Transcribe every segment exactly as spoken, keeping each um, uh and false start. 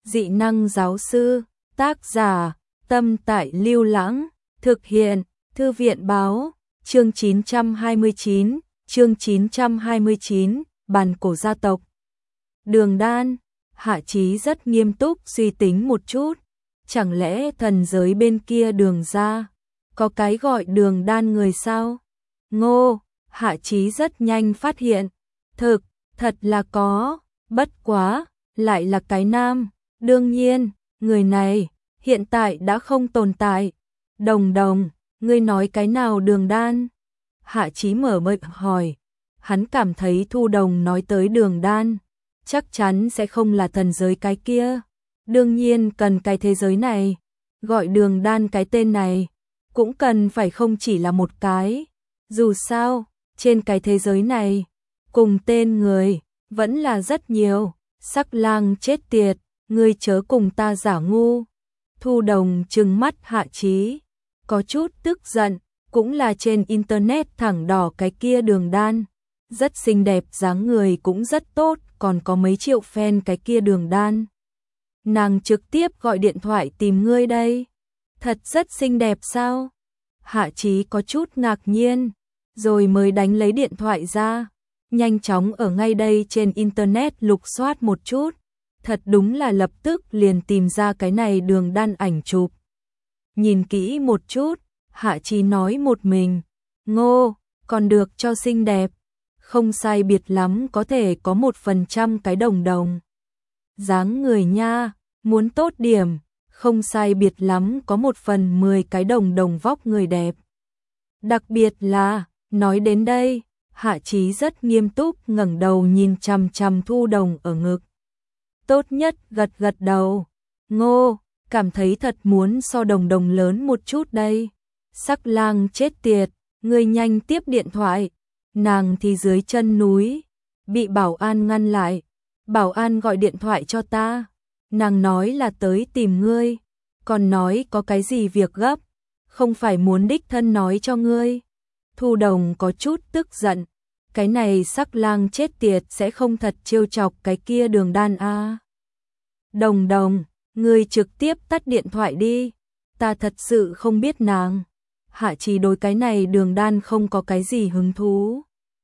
Dị năng giáo sư, tác giả, Tâm Tại Lưu Lãng, thực hiện, Thư viện báo, chương chín trăm hai mươi chín, chương chín trăm hai mươi chín, bàn cổ gia tộc. Đường Đan, Hạ Chí rất nghiêm túc suy tính một chút, chẳng lẽ thần giới bên kia Đường gia có cái gọi Đường Đan người sao? Ngô, Hạ Chí rất nhanh phát hiện, thực, thật là có, bất quá, lại là cái nam, đương nhiên, người này hiện tại đã không tồn tại. Đồng Đồng, ngươi nói cái nào Đường Đan? Hạ Chí mở miệng hỏi, hắn cảm thấy Thu Đồng nói tới Đường Đan, chắc chắn sẽ không là thần giới cái kia, đương nhiên cần cái thế giới này, gọi Đường Đan cái tên này, cũng cần phải không chỉ là một cái, dù sao, trên cái thế giới này, cùng tên người, vẫn là rất nhiều, Sắc Lang chết tiệt, ngươi chớ cùng ta giả ngu. Thu Đồng trừng mắt Hạ Chí, có chút tức giận, cũng là trên internet thẳng đỏ cái kia Đường Đan, rất xinh đẹp, dáng người cũng rất tốt, còn có mấy triệu fan cái kia Đường Đan. Nàng trực tiếp gọi điện thoại tìm ngươi đây, thật rất xinh đẹp sao? Hạ Chí có chút ngạc nhiên, rồi mới đánh lấy điện thoại ra, nhanh chóng ở ngay đây trên internet lục soát một chút, thật đúng là lập tức liền tìm ra cái này Đường Đan ảnh chụp. Nhìn kỹ một chút, Hạ Chí nói một mình, Ngô, còn được cho xinh đẹp, không sai biệt lắm có thể có một phần trăm cái đồng đồng. Dáng người nha, muốn tốt điểm, không sai biệt lắm có một phần mười cái đồng đồng vóc người đẹp. Đặc biệt là, nói đến đây, Hạ Chí rất nghiêm túc ngẩng đầu nhìn chằm chằm Thu Đồng ở ngực. Tốt nhất gật gật đầu, Ngô, cảm thấy thật muốn so đồng đồng lớn một chút đây. Sắc Lang chết tiệt, ngươi nhanh tiếp điện thoại, nàng thì dưới chân núi, bị bảo an ngăn lại, bảo an gọi điện thoại cho ta, nàng nói là tới tìm ngươi, còn nói có cái gì việc gấp, không phải muốn đích thân nói cho ngươi. Thu Đồng có chút tức giận, cái này Sắc Lang chết tiệt sẽ không thật trêu chọc cái kia Đường Đan a. À. Đồng Đồng, ngươi trực tiếp tắt điện thoại đi, ta thật sự không biết nàng. Hạ Chí đối cái này Đường Đan không có cái gì hứng thú.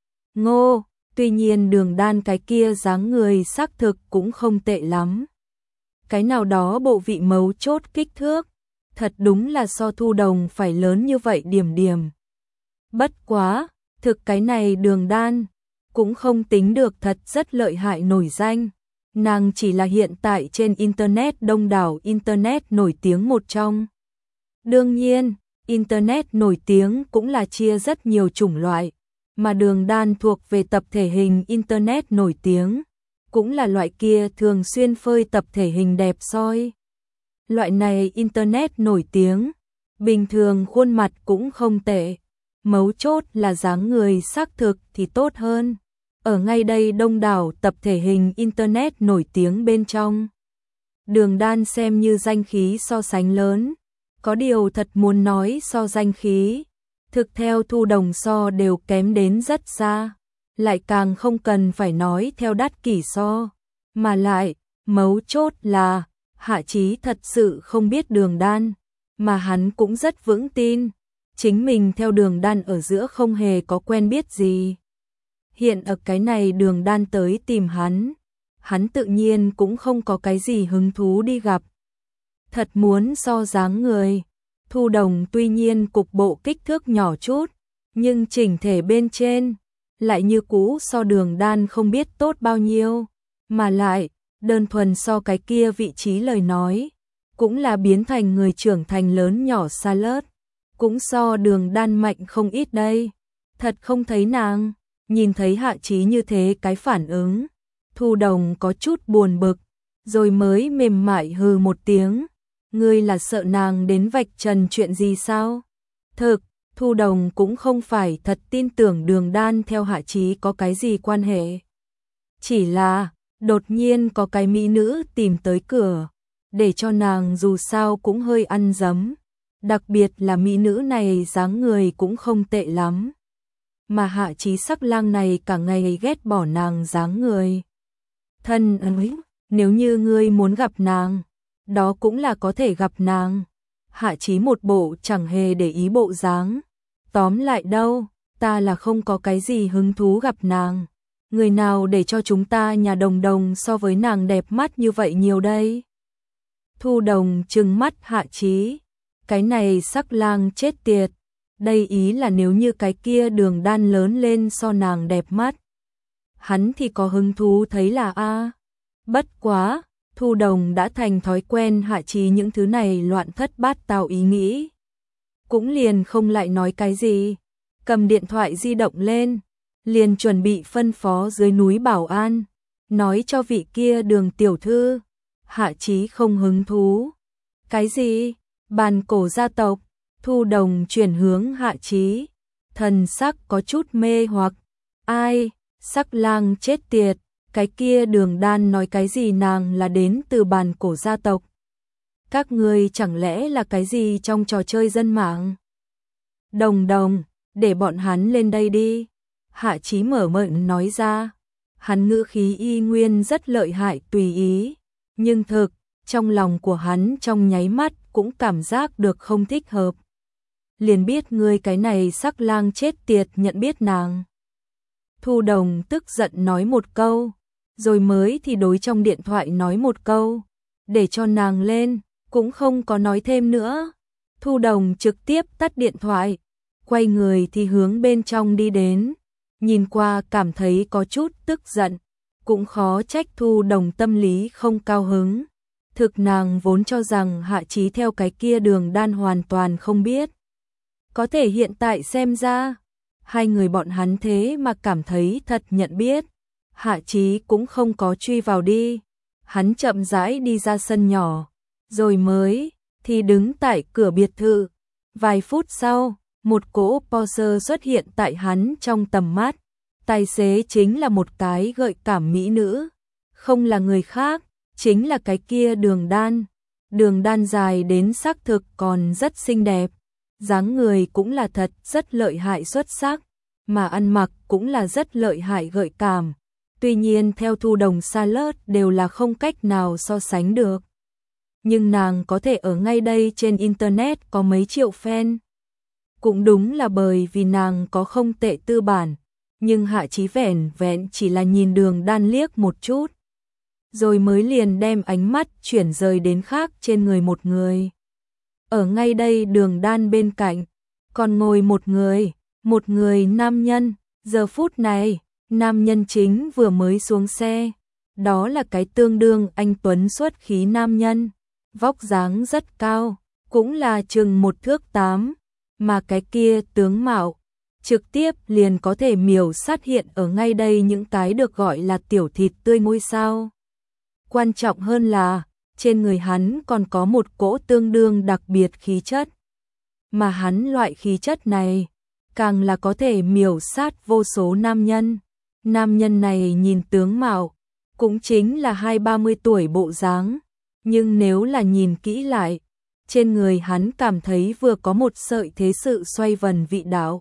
Ngô, tuy nhiên Đường Đan cái kia dáng người xác thực cũng không tệ lắm. Cái nào đó bộ vị mấu chốt kích thước, thật đúng là so Thu Đồng phải lớn như vậy điểm điểm. Bất quá, thực cái này Đường Đan, cũng không tính được thật rất lợi hại nổi danh. Nàng chỉ là hiện tại trên internet đông đảo internet nổi tiếng một trong. Đương nhiên, internet nổi tiếng cũng là chia rất nhiều chủng loại, mà Đường Đan thuộc về tập thể hình internet nổi tiếng, cũng là loại kia thường xuyên phơi tập thể hình đẹp soi. Loại này internet nổi tiếng, bình thường khuôn mặt cũng không tệ, mấu chốt là dáng người xác thực thì tốt hơn. Ở ngay đây đông đảo tập thể hình internet nổi tiếng bên trong, Đường Đan xem như danh khí so sánh lớn, có điều thật muốn nói so danh khí, thực theo Thu Đồng so đều kém đến rất xa, lại càng không cần phải nói theo Đát Kỷ so, mà lại, mấu chốt là, Hạ Chí thật sự không biết Đường Đan, mà hắn cũng rất vững tin, chính mình theo Đường Đan ở giữa không hề có quen biết gì. Hiện ở cái này Đường Đan tới tìm hắn, hắn tự nhiên cũng không có cái gì hứng thú đi gặp. Thật muốn so dáng người, Thu Đồng tuy nhiên cục bộ kích thước nhỏ chút, nhưng chỉnh thể bên trên, lại như cũ so Đường Đan không biết tốt bao nhiêu, mà lại, đơn thuần so cái kia vị trí lời nói, cũng là biến thành người trưởng thành lớn nhỏ xa lớt, cũng so Đường Đan mạnh không ít đây. Thật không thấy nàng, nhìn thấy Hạ Chí như thế cái phản ứng, Thu Đồng có chút buồn bực, rồi mới mềm mại hừ một tiếng, ngươi là sợ nàng đến vạch trần chuyện gì sao? Thực, Thu Đồng cũng không phải thật tin tưởng Đường Đan theo Hạ Chí có cái gì quan hệ. Chỉ là, đột nhiên có cái mỹ nữ tìm tới cửa, để cho nàng dù sao cũng hơi ăn dấm, đặc biệt là mỹ nữ này dáng người cũng không tệ lắm. Mà Hạ Chí Sắc Lang này cả ngày ghét bỏ nàng dáng người. Thân ấy, nếu như ngươi muốn gặp nàng, đó cũng là có thể gặp nàng. Hạ Chí một bộ chẳng hề để ý bộ dáng. Tóm lại đâu, ta là không có cái gì hứng thú gặp nàng. Người nào để cho chúng ta nhà Đồng Đồng so với nàng đẹp mắt như vậy nhiều đây? Thu Đồng trừng mắt Hạ Chí. Cái này sắc lang chết tiệt. Đây ý là nếu như cái kia Đường Đan lớn lên so nàng đẹp mắt, hắn thì có hứng thú thấy là a. Bất quá, Thu Đồng đã thành thói quen Hạ Chí những thứ này loạn thất bát tao ý nghĩ. Cũng liền không lại nói cái gì. Cầm điện thoại di động lên, liền chuẩn bị phân phó dưới núi bảo an, nói cho vị kia Đường tiểu thư. Hạ Chí không hứng thú. Cái gì? Bàn cổ gia tộc? Thu Đồng chuyển hướng Hạ Chí, thần sắc có chút mê hoặc. Ai? Sắc lang chết tiệt, cái kia Đường Đan nói cái gì nàng là đến từ bàn cổ gia tộc? Các ngươi chẳng lẽ là cái gì trong trò chơi dân mạng? Đồng Đồng, để bọn hắn lên đây đi. Hạ Chí mở miệng nói ra. Hắn ngữ khí y nguyên rất lợi hại tùy ý, nhưng thực, trong lòng của hắn trong nháy mắt cũng cảm giác được không thích hợp. Liền biết ngươi cái này sắc lang chết tiệt nhận biết nàng. Thu Đồng tức giận nói một câu, rồi mới thì đối trong điện thoại nói một câu, để cho nàng lên, cũng không có nói thêm nữa. Thu Đồng trực tiếp tắt điện thoại, quay người thì hướng bên trong đi đến, nhìn qua cảm thấy có chút tức giận, cũng khó trách Thu Đồng tâm lý không cao hứng. Thực nàng vốn cho rằng Hạ Chí theo cái kia Đường Đan hoàn toàn không biết. Có thể hiện tại xem ra, hai người bọn hắn thế mà cảm thấy thật nhận biết. Hạ Chí cũng không có truy vào đi. Hắn chậm rãi đi ra sân nhỏ, rồi mới thì đứng tại cửa biệt thự. Vài phút sau, một cỗ Porsche xuất hiện tại hắn trong tầm mắt. Tài xế chính là một cái gợi cảm mỹ nữ, không là người khác, chính là cái kia Đường Đan. Đường Đan dài đến xác thực còn rất xinh đẹp, dáng người cũng là thật rất lợi hại xuất sắc, mà ăn mặc cũng là rất lợi hại gợi cảm. Tuy nhiên theo Thu Đồng Salad đều là không cách nào so sánh được. Nhưng nàng có thể ở ngay đây trên Internet có mấy triệu fan. Cũng đúng là bởi vì nàng có không tệ tư bản. Nhưng Hạ Chí vẻn vẹn chỉ là nhìn Đường Đan liếc một chút, rồi mới liền đem ánh mắt chuyển rời đến khác trên người một người. Ở ngay đây Đường Đan bên cạnh, còn ngồi một người, một người nam nhân. Giờ phút này, nam nhân chính vừa mới xuống xe. Đó là cái tương đương anh tuấn xuất khí nam nhân, vóc dáng rất cao, cũng là chừng một thước tám, mà cái kia tướng mạo trực tiếp liền có thể miểu sát hiện ở ngay đây những cái được gọi là tiểu thịt tươi ngôi sao. Quan trọng hơn là, trên người hắn còn có một cỗ tương đương đặc biệt khí chất. Mà hắn loại khí chất này, càng là có thể miểu sát vô số nam nhân. Nam nhân này nhìn tướng mạo, cũng chính là hai ba mươi tuổi bộ dáng. Nhưng nếu là nhìn kỹ lại, trên người hắn cảm thấy vừa có một sợi thế sự xoay vần vị đạo.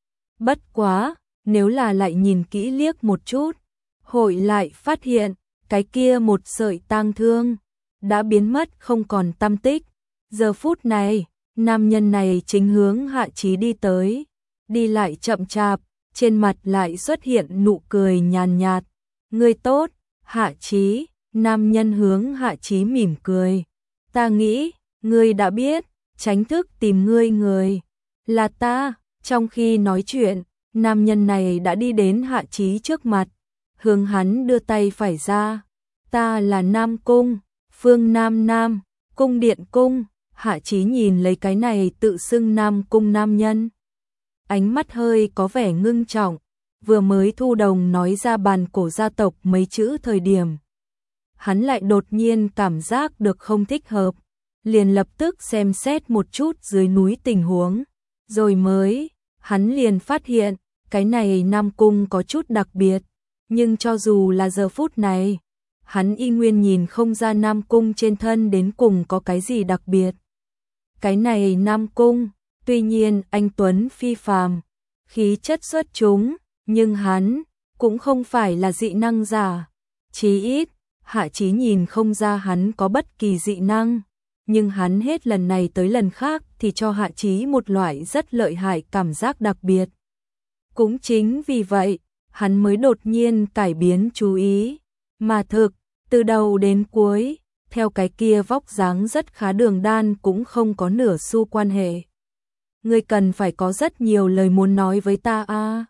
Bất quá, nếu là lại nhìn kỹ liếc một chút, hội lại phát hiện, cái kia một sợi tang thương đã biến mất không còn tăm tích. Giờ phút này, nam nhân này chính hướng Hạ Chí đi tới, đi lại chậm chạp, trên mặt lại xuất hiện nụ cười nhàn nhạt. Ngươi tốt, Hạ Chí. Nam nhân hướng Hạ Chí mỉm cười. Ta nghĩ, ngươi đã biết, tránh thức tìm ngươi người là ta. Trong khi nói chuyện, nam nhân này đã đi đến Hạ Chí trước mặt, hướng hắn đưa tay phải ra. Ta là Nam Cung, Phương Nam Nam, Cung Điện Cung. Hạ Chí nhìn lấy cái này tự xưng Nam Cung nam nhân, ánh mắt hơi có vẻ ngưng trọng. Vừa mới Thu Đồng nói ra bàn cổ gia tộc mấy chữ thời điểm, hắn lại đột nhiên cảm giác được không thích hợp, liền lập tức xem xét một chút dưới núi tình huống, rồi mới, hắn liền phát hiện, cái này Nam Cung có chút đặc biệt, nhưng cho dù là giờ phút này, hắn y nguyên nhìn không ra Nam Cung trên thân đến cùng có cái gì đặc biệt. Cái này Nam Cung, tuy nhiên anh tuấn phi phàm, khí chất xuất chúng, nhưng hắn cũng không phải là dị năng giả, chí ít Hạ Chí nhìn không ra hắn có bất kỳ dị năng, nhưng hắn hết lần này tới lần khác thì cho Hạ Chí một loại rất lợi hại cảm giác đặc biệt. Cũng chính vì vậy, hắn mới đột nhiên cải biến chú ý, mà thực, từ đầu đến cuối, theo cái kia vóc dáng rất khá Đường Đan cũng không có nửa xu quan hệ. Ngươi cần phải có rất nhiều lời muốn nói với ta a. À.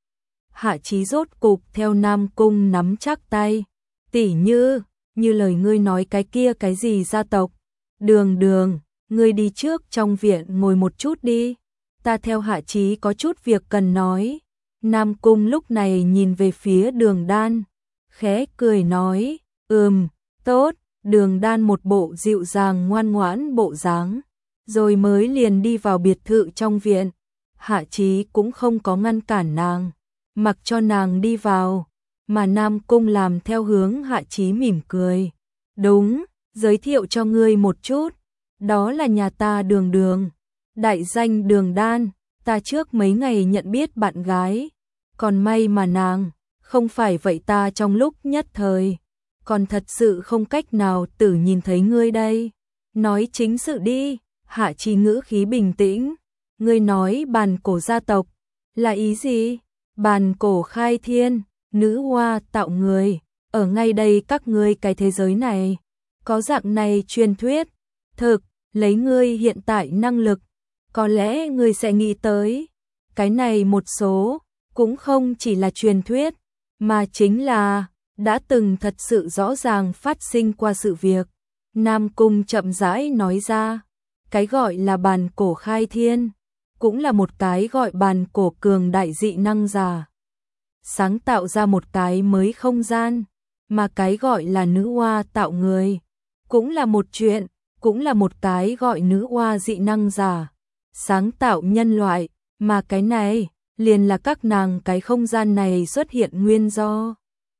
Hạ Chí rốt cục theo Nam Cung nắm chắc tay, tỉ như, như lời ngươi nói cái kia cái gì gia tộc. Đường Đường, ngươi đi trước trong viện ngồi một chút đi, ta theo Hạ Chí có chút việc cần nói. Nam Cung lúc này nhìn về phía Đường Đan, khẽ cười nói, ừm, tốt. Đường Đan một bộ dịu dàng ngoan ngoãn bộ dáng, rồi mới liền đi vào biệt thự trong viện. Hạ Chí cũng không có ngăn cản nàng, mặc cho nàng đi vào, mà Nam Cung làm theo hướng Hạ Chí mỉm cười. Đúng, giới thiệu cho ngươi một chút, đó là nhà ta Đường Đường, đại danh Đường Đan, ta trước mấy ngày nhận biết bạn gái, còn may mà nàng, không phải vậy ta trong lúc nhất thời, còn thật sự không cách nào tử nhìn thấy ngươi đây. Nói chính sự đi, Hạ Chí ngữ khí bình tĩnh, ngươi nói bàn cổ gia tộc, là ý gì? Bàn cổ khai thiên, nữ hoa tạo người, ở ngay đây các ngươi cái thế giới này, có dạng này truyền thuyết, thực, lấy ngươi hiện tại năng lực, có lẽ ngươi sẽ nghĩ tới, cái này một số, cũng không chỉ là truyền thuyết, mà chính là, đã từng thật sự rõ ràng phát sinh qua sự việc. Nam Cung chậm rãi nói ra, cái gọi là bàn cổ khai thiên, cũng là một cái gọi bàn cổ cường đại dị năng giả. Sáng tạo ra một cái mới không gian, mà cái gọi là nữ hoa tạo người, cũng là một chuyện, cũng là một cái gọi nữ hoa dị năng giả. Sáng tạo nhân loại, mà cái này, liền là các nàng cái không gian này xuất hiện nguyên do.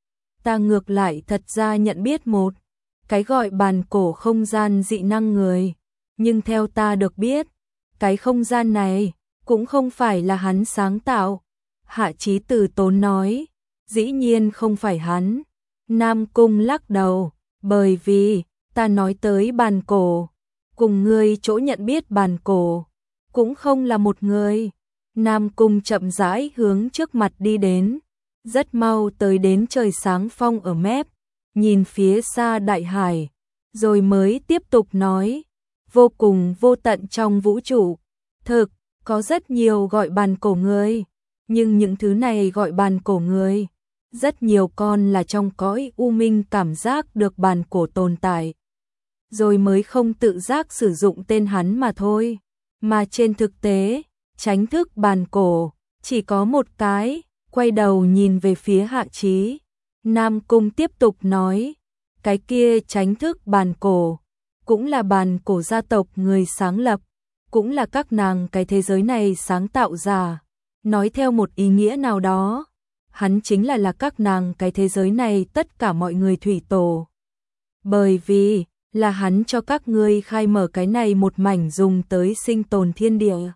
Ta ngược lại thật ra nhận biết một, cái gọi bàn cổ không gian dị năng người, nhưng theo ta được biết, cái không gian này, cũng không phải là hắn sáng tạo. Hạ Chí từ tốn nói, dĩ nhiên không phải hắn. Nam Cung lắc đầu, bởi vì, ta nói tới bàn cổ, cùng ngươi chỗ nhận biết bàn cổ, cũng không là một người. Nam Cung chậm rãi hướng trước mặt đi đến, rất mau tới đến trời sáng phong ở mép, nhìn phía xa đại hải, rồi mới tiếp tục nói, vô cùng vô tận trong vũ trụ, thực, có rất nhiều gọi bàn cổ người, nhưng những thứ này gọi bàn cổ người, rất nhiều con là trong cõi u minh cảm giác được bàn cổ tồn tại, rồi mới không tự giác sử dụng tên hắn mà thôi, mà trên thực tế, chánh thức bàn cổ, chỉ có một cái. Quay đầu nhìn về phía Hạ Chí, Nam Cung tiếp tục nói, cái kia chánh thức bàn cổ, cũng là bàn cổ gia tộc người sáng lập, cũng là các nàng cái thế giới này sáng tạo ra. Nói theo một ý nghĩa nào đó, hắn chính là là các nàng cái thế giới này tất cả mọi người thủy tổ. Bởi vì, là hắn cho các ngươi khai mở cái này một mảnh dùng tới sinh tồn thiên địa.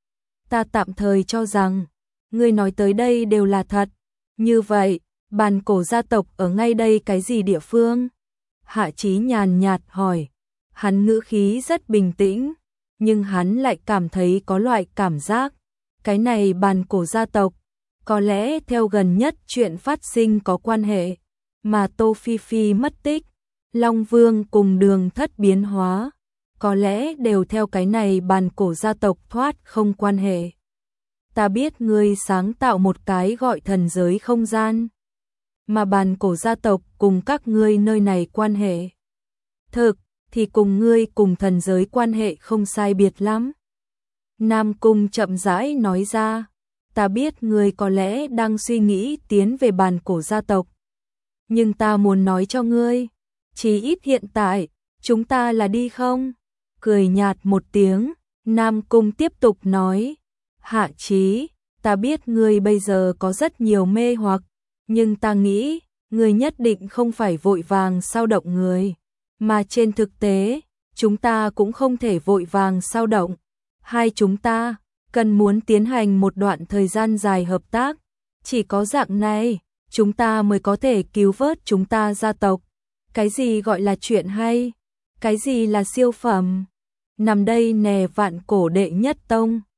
Ta tạm thời cho rằng, ngươi nói tới đây đều là thật. Như vậy, bàn cổ gia tộc ở ngay đây cái gì địa phương? Hạ Chí nhàn nhạt hỏi. Hắn ngữ khí rất bình tĩnh, nhưng hắn lại cảm thấy có loại cảm giác. Cái này bàn cổ gia tộc, có lẽ theo gần nhất chuyện phát sinh có quan hệ, mà Tô Phi Phi mất tích, Long Vương cùng Đường Thất biến hóa, có lẽ đều theo cái này bàn cổ gia tộc thoát không quan hệ. Ta biết ngươi sáng tạo một cái gọi thần giới không gian, mà bàn cổ gia tộc cùng các ngươi nơi này quan hệ. Thực, thì cùng ngươi cùng thần giới quan hệ không sai biệt lắm. Nam Cung chậm rãi nói ra, ta biết ngươi có lẽ đang suy nghĩ tiến về bàn cổ gia tộc. Nhưng ta muốn nói cho ngươi, chỉ ít hiện tại, chúng ta là đi không? Cười nhạt một tiếng, Nam Cung tiếp tục nói, Hạ Chí, ta biết ngươi bây giờ có rất nhiều mê hoặc, nhưng ta nghĩ, ngươi nhất định không phải vội vàng sao động người, mà trên thực tế, chúng ta cũng không thể vội vàng sao động. Hai chúng ta, cần muốn tiến hành một đoạn thời gian dài hợp tác, chỉ có dạng này, chúng ta mới có thể cứu vớt chúng ta gia tộc. Cái gì gọi là chuyện hay? Cái gì là siêu phẩm? Nằm đây nè vạn cổ đệ nhất tông.